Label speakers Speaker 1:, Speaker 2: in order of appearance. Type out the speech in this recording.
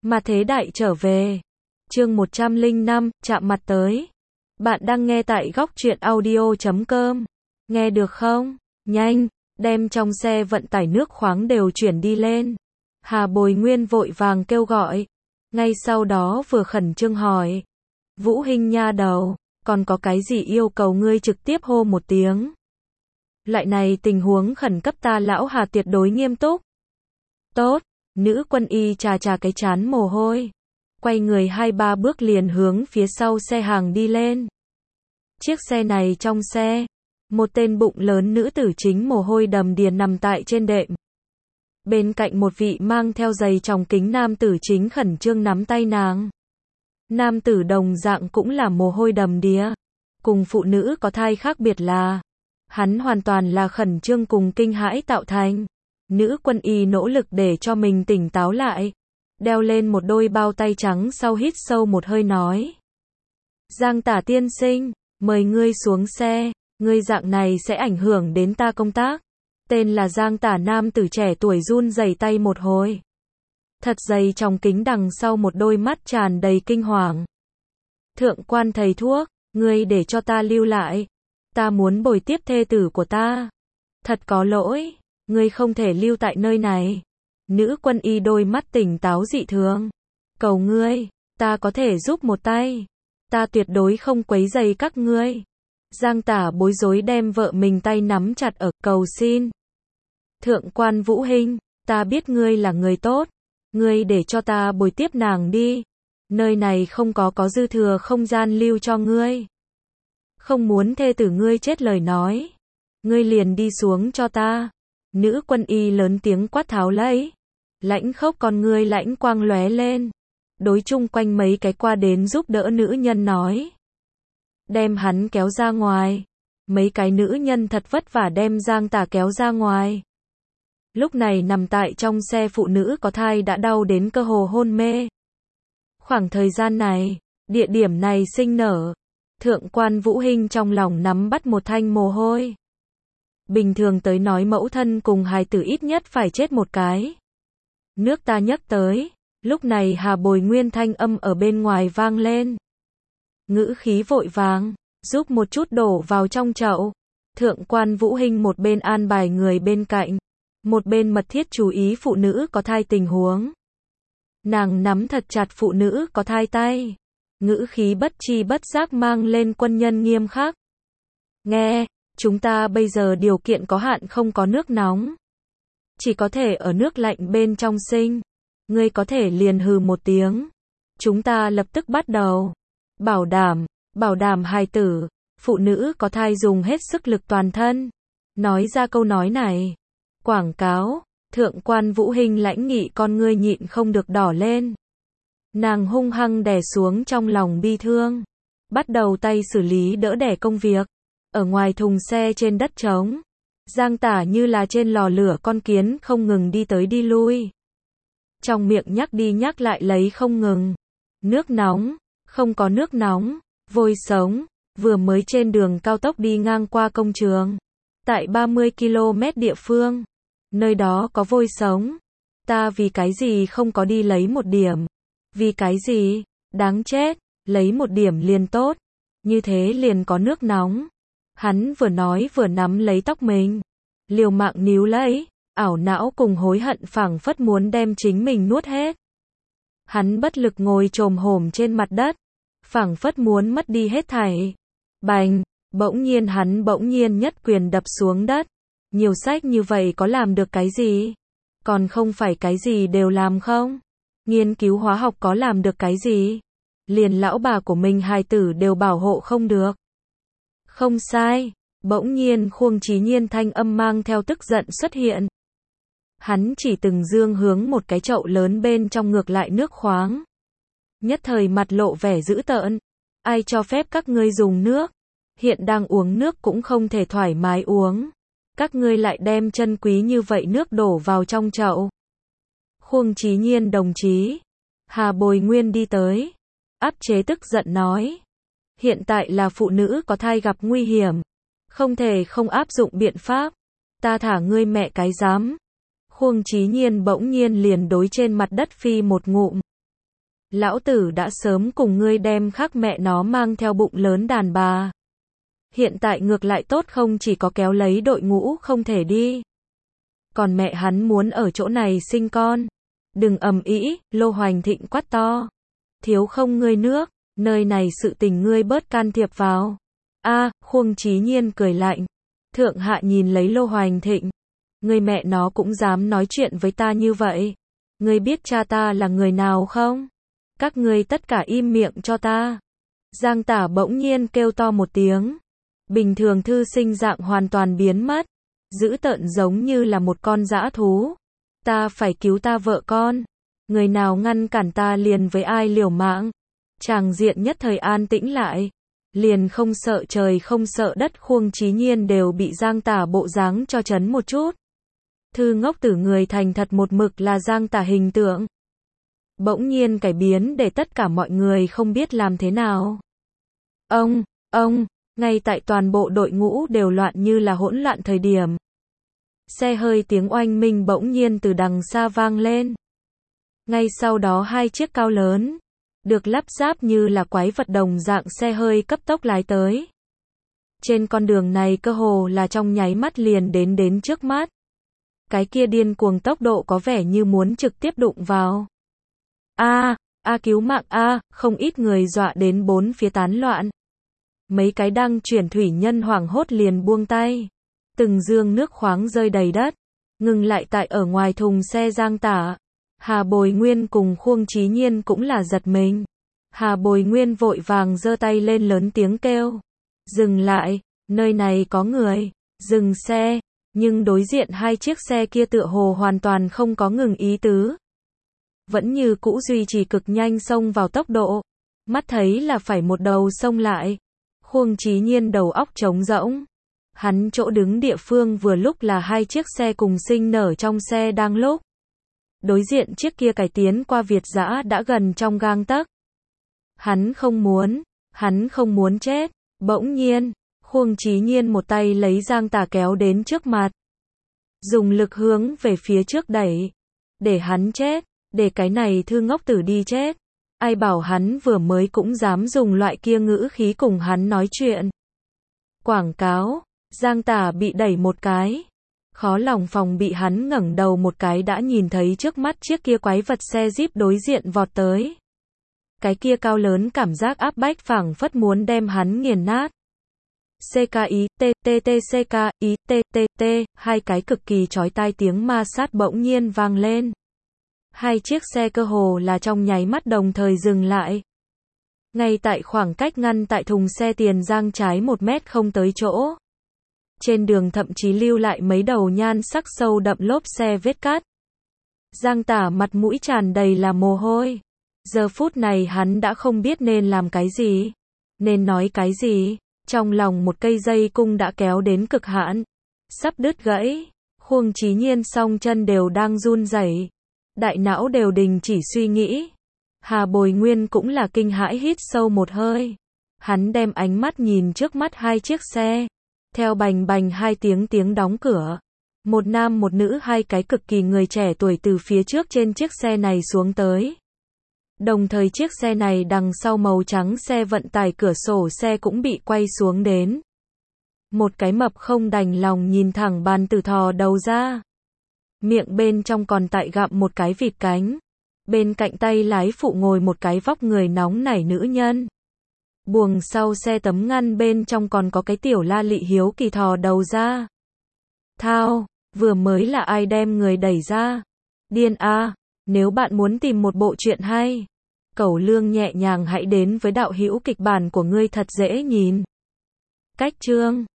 Speaker 1: Mà thế đại trở về. Chương 105, chạm mặt tới. Bạn đang nghe tại góc truyện audio.com. Nghe được không? Nhanh, đem trong xe vận tải nước khoáng đều chuyển đi lên. Hà Bồi Nguyên vội vàng kêu gọi. Ngay sau đó vừa khẩn trương hỏi. Vũ Hinh nha đầu, còn có cái gì yêu cầu ngươi trực tiếp hô một tiếng. Loại này tình huống khẩn cấp ta lão Hà tuyệt đối nghiêm túc. Tốt, nữ quân y chà chà cái chán mồ hôi. Quay người 2-3 bước liền hướng phía sau xe hàng đi lên. Chiếc xe này trong xe, một tên bụng lớn nữ tử chính mồ hôi đầm đìa nằm tại trên đệm. Bên cạnh một vị mang theo giày tròng kính nam tử chính khẩn trương nắm tay nàng. Nam tử đồng dạng cũng là mồ hôi đầm đìa. Cùng phụ nữ có thai khác biệt là, hắn hoàn toàn là khẩn trương cùng kinh hãi tạo thành. Nữ quân y nỗ lực để cho mình tỉnh táo lại. Đeo lên một đôi bao tay trắng sau hít sâu một hơi nói. Giang Tả tiên sinh, mời ngươi xuống xe, ngươi dạng này sẽ ảnh hưởng đến ta công tác. Tên là Giang Tả nam tử trẻ tuổi run rẩy tay một hồi. Thật dày trong kính đằng sau một đôi mắt tràn đầy kinh hoàng. Thượng quan thầy thuốc, ngươi để cho ta lưu lại. Ta muốn bồi tiếp thê tử của ta. Thật có lỗi, ngươi không thể lưu tại nơi này. Nữ quân y đôi mắt tỉnh táo dị thường. Cầu ngươi, ta có thể giúp một tay. Ta tuyệt đối không quấy rầy các ngươi. Giang Tả bối rối đem vợ mình tay nắm chặt ở, cầu xin. Thượng quan Vũ Hinh, ta biết ngươi là người tốt. Ngươi để cho ta bồi tiếp nàng đi. Nơi này không có dư thừa không gian lưu cho ngươi. Không muốn thê tử ngươi chết lời nói. Ngươi liền đi xuống cho ta. Nữ quân y lớn tiếng quát tháo lấy. Lãnh khốc con ngươi lãnh quang lóe lên. Đối chung quanh mấy cái qua đến giúp đỡ nữ nhân nói. Đem hắn kéo ra ngoài. Mấy cái nữ nhân thật vất vả đem Giang Tả kéo ra ngoài. Lúc này nằm tại trong xe phụ nữ có thai đã đau đến cơ hồ hôn mê. Khoảng thời gian này, địa điểm này sinh nở. Thượng quan Vũ Hinh trong lòng nắm bắt một thanh mồ hôi. Bình thường tới nói mẫu thân cùng hài tử ít nhất phải chết một cái. Nước ta nhắc tới, lúc này Hà Bồi Nguyên thanh âm ở bên ngoài vang lên. Ngữ khí vội vàng, giúp một chút đổ vào trong chậu. Thượng quan Vũ Hinh một bên an bài người bên cạnh, một bên mật thiết chú ý phụ nữ có thai tình huống. Nàng nắm thật chặt phụ nữ có thai tay, ngữ khí bất chi bất giác mang lên quân nhân nghiêm khắc. Nghe, chúng ta bây giờ điều kiện có hạn không có nước nóng. Chỉ có thể ở nước lạnh bên trong sinh. Ngươi có thể liền hừ một tiếng. Chúng ta lập tức bắt đầu. Bảo đảm hài tử, phụ nữ có thai dùng hết sức lực toàn thân. Nói ra câu nói này. Quảng cáo, thượng quan Vũ Hinh lãnh nghị con ngươi nhịn không được đỏ lên. Nàng hung hăng đè xuống trong lòng bi thương. Bắt đầu tay xử lý đỡ đẻ công việc. Ở ngoài thùng xe trên đất trống. Giang Tả như là trên lò lửa con kiến không ngừng đi tới đi lui. Trong miệng nhắc đi nhắc lại lấy không ngừng. Nước nóng, không có nước nóng, vôi sống, vừa mới trên đường cao tốc đi ngang qua công trường. Tại 30 km địa phương, nơi đó có vôi sống. Ta vì cái gì không có đi lấy một điểm? Vì cái gì? Đáng chết, lấy một điểm liền tốt. Như thế liền có nước nóng. Hắn vừa nói vừa nắm lấy tóc mình. Liều mạng níu lấy, ảo não cùng hối hận phảng phất muốn đem chính mình nuốt hết. Hắn bất lực ngồi chồm hổm trên mặt đất, phảng phất muốn mất đi hết thảy. Bành, hắn bỗng nhiên nhất quyền đập xuống đất. Nhiều sách như vậy có làm được cái gì? Còn không phải cái gì đều làm không? Nghiên cứu hóa học có làm được cái gì? Liền lão bà của mình hài tử đều bảo hộ không được. Không sai, bỗng nhiên Khuông Chí Nhiên thanh âm mang theo tức giận xuất hiện. Hắn chỉ từng dương hướng một cái chậu lớn bên trong ngược lại nước khoáng. Nhất thời mặt lộ vẻ dữ tợn. Ai cho phép các ngươi dùng nước? Hiện đang uống nước cũng không thể thoải mái uống. Các ngươi lại đem chân quý như vậy nước đổ vào trong chậu. Khuông Chí Nhiên đồng chí. Hà Bồi Nguyên đi tới. Áp chế tức giận nói. Hiện tại là phụ nữ có thai gặp nguy hiểm. Không thể không áp dụng biện pháp. Ta thả ngươi mẹ cái dám. Khuông Chí Nhiên bỗng nhiên liền đối trên mặt đất phi một ngụm. Lão tử đã sớm cùng ngươi đem khắc mẹ nó mang theo bụng lớn đàn bà. Hiện tại ngược lại tốt không chỉ có kéo lấy đội ngũ không thể đi. Còn mẹ hắn muốn ở chỗ này sinh con. Đừng ầm ĩ, Lô Hoành Thịnh quát to. Thiếu không ngươi nước, nơi này sự tình ngươi bớt can thiệp vào. Khuông Chí Nhiên cười lạnh. Thượng hạ nhìn lấy Lô Hoành Thịnh. Ngươi mẹ nó cũng dám nói chuyện với ta như vậy. Ngươi biết cha ta là người nào không? Các ngươi tất cả im miệng cho ta. Giang Tả bỗng nhiên kêu to một tiếng. Bình thường thư sinh dạng hoàn toàn biến mất. Dữ tợn giống như là một con dã thú. Ta phải cứu ta vợ con. Người nào ngăn cản ta liền với ai liều mạng. Tràng diện nhất thời an tĩnh lại. Liền không sợ trời không sợ đất, Khuông Chí Nhiên đều bị Giang Tả bộ dáng cho chấn một chút. Thư ngốc tử người thành thật một mực là Giang Tả hình tượng. Bỗng nhiên cải biến để tất cả mọi người không biết làm thế nào. Ngay tại toàn bộ đội ngũ đều loạn như là hỗn loạn thời điểm. Xe hơi tiếng oanh minh bỗng nhiên từ đằng xa vang lên. Ngay sau đó hai chiếc cao lớn, được lắp ráp như là quái vật đồng dạng xe hơi cấp tốc lái tới. Trên con đường này cơ hồ là trong nháy mắt liền đến trước mắt. Cái kia điên cuồng tốc độ có vẻ như muốn trực tiếp đụng vào. Cứu mạng không ít người dọa đến bốn phía tán loạn. Mấy cái đang chuyển thủy nhân hoảng hốt liền buông tay. Từng giương nước khoáng rơi đầy đất, ngừng lại tại ở ngoài thùng xe Giang Tả. Hà Bồi Nguyên cùng Khuông Chí Nhiên cũng là giật mình. Hà Bồi Nguyên vội vàng giơ tay lên lớn tiếng kêu. Dừng lại, nơi này có người, dừng xe. Nhưng đối diện hai chiếc xe kia tựa hồ hoàn toàn không có ngừng ý tứ. Vẫn như cũ duy trì cực nhanh xông vào tốc độ. Mắt thấy là phải một đầu xông lại. Khuông Chí Nhiên đầu óc trống rỗng. Hắn chỗ đứng địa phương vừa lúc là hai chiếc xe cùng sinh nở trong xe đang lúc. Đối diện chiếc kia cải tiến qua Việt dã đã gần trong gang tấc. Hắn không muốn chết. Bỗng nhiên, Khuông Chí Nhiên một tay lấy Giang Tả kéo đến trước mặt. Dùng lực hướng về phía trước đẩy. Để hắn chết, để cái này thư ngốc tử đi chết. Ai bảo hắn vừa mới cũng dám dùng loại kia ngữ khí cùng hắn nói chuyện. Quảng cáo, Giang Tả bị đẩy một cái. Khó lòng phòng bị hắn ngẩng đầu một cái đã nhìn thấy trước mắt chiếc kia quái vật xe Jeep đối diện vọt tới. Cái kia cao lớn cảm giác áp bách phảng phất muốn đem hắn nghiền nát. CKITTTCKITTT, hai cái cực kỳ chói tai tiếng ma sát bỗng nhiên vang lên. Hai chiếc xe cơ hồ là trong nháy mắt đồng thời dừng lại. Ngay tại khoảng cách ngăn tại thùng xe tiền giang trái 1 mét không tới chỗ. Trên đường thậm chí lưu lại mấy đầu nhan sắc sâu đậm lốp xe vết cát. Giang Tả mặt mũi tràn đầy là mồ hôi. Giờ phút này hắn đã không biết nên làm cái gì, nên nói cái gì. Trong lòng một cây dây cung đã kéo đến cực hạn, sắp đứt gãy. Khuông Chí Nhiên song chân đều đang run rẩy, đại não đều đình chỉ suy nghĩ. Hà Bồi Nguyên cũng là kinh hãi hít sâu một hơi. Hắn đem ánh mắt nhìn trước mắt hai chiếc xe. Theo bành bành hai tiếng đóng cửa. Một nam một nữ hai cái cực kỳ người trẻ tuổi từ phía trước trên chiếc xe này xuống tới. Đồng thời chiếc xe này đằng sau màu trắng xe vận tải cửa sổ xe cũng bị quay xuống đến. Một cái mập không đành lòng nhìn thẳng bàn tử thò đầu ra. Miệng bên trong còn tại gặm một cái vịt cánh. Bên cạnh tay lái phụ ngồi một cái vóc người nóng nảy nữ nhân. Buồng sau xe tấm ngăn bên trong còn có cái tiểu la lị hiếu kỳ thò đầu ra. Thao, vừa mới là ai đem người đẩy ra? Điên a, nếu bạn muốn tìm một bộ truyện hay, Cẩu Lương nhẹ nhàng hãy đến với đạo hữu kịch bản của ngươi thật dễ nhìn. Cách chương